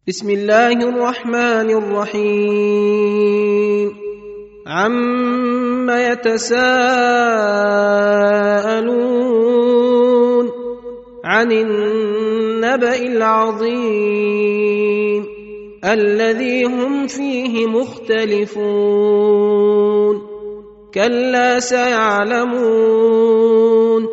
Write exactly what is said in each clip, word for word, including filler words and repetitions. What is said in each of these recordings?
بسم الله الرحمن الرحيم عم يتساءلون عن النبأ العظيم الذي هم فيه مختلفون كلا سيعلمون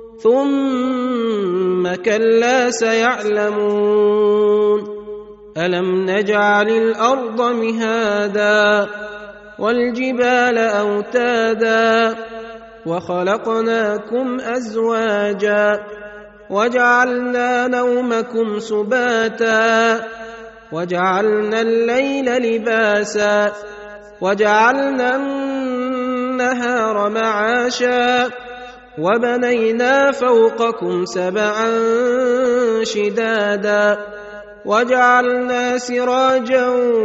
ثم كلا سيعلمون ألم نجعل الأرض مهادا والجبال أوتادا وخلقناكم أزواجا وجعلنا نومكم سباتا وجعلنا الليل لباسا وجعلنا النهار معاشا وبنينا فوقكم سبعا شدادا وجعلنا سراجا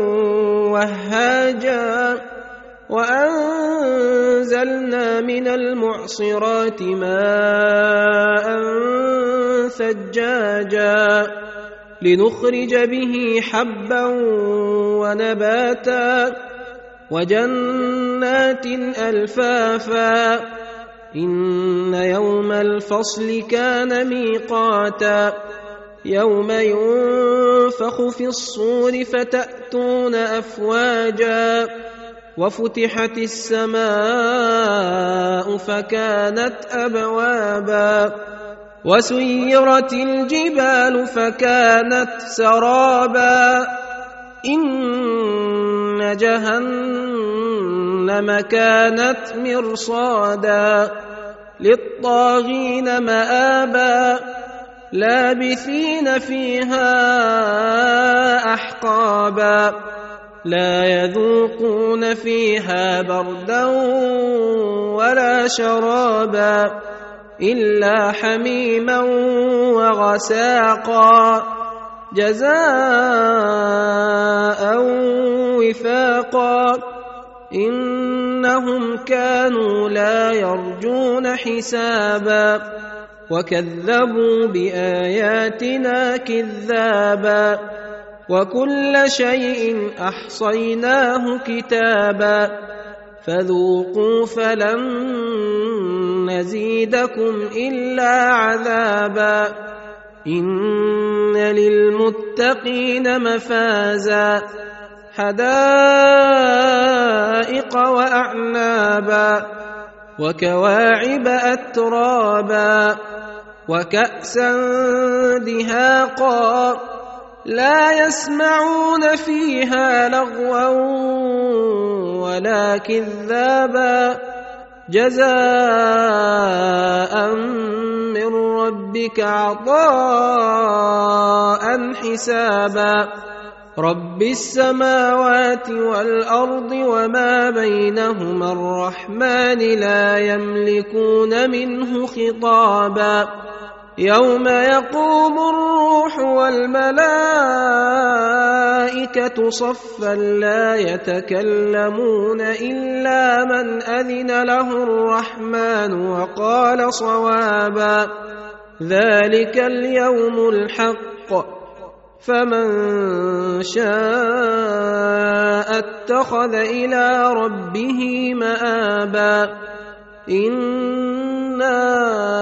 وهاجا وأنزلنا من المعصرات ماء ثجاجا لنخرج به حبا ونباتا وجنات ألفافا إن يوم الفصل كان ميقاتا يوم ينفخ في الصور فتأتون أفواجا وفتحت السماء فكانت أبوابا وسيرت الجبال فكانت سرابا إن جهنم كانت مرصادا للطاغين مآبا لابثين فيها أحقابا لا يذوقون فيها بردا ولا شرابا إلا حميما وغساقا جزاء وفاقا إنهم كانوا لا يرجون حسابا وكذبوا بآياتنا كذابا وكل شيء أحصيناه كتابا فذوقوا فلن نزيدكم إلا عذابا إن للمتقين مفازا حدائق وأعنابا وكواعب أترابا وكأسا دهاقا لا يسمعون فيها لغوا ولا كذابا جزاء من ربك عطاء حسابا رب السماوات والأرض وما بينهما الرحمن لا يملكون منه خطابا يوم يقوم الروح والملائكة صفا لا يتكلمون إلا من أذن له الرحمن وقال صوابا ذلك اليوم الحق فمن شاء اتخذ إلى ربه مآبا إنا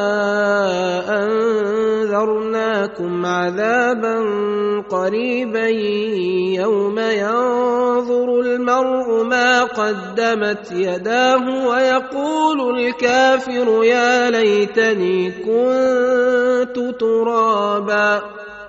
أنذرناكم عذابا قريبا يوم ينظر المرء ما قدمت يداه ويقول الكافر يا ليتني كنت ترابا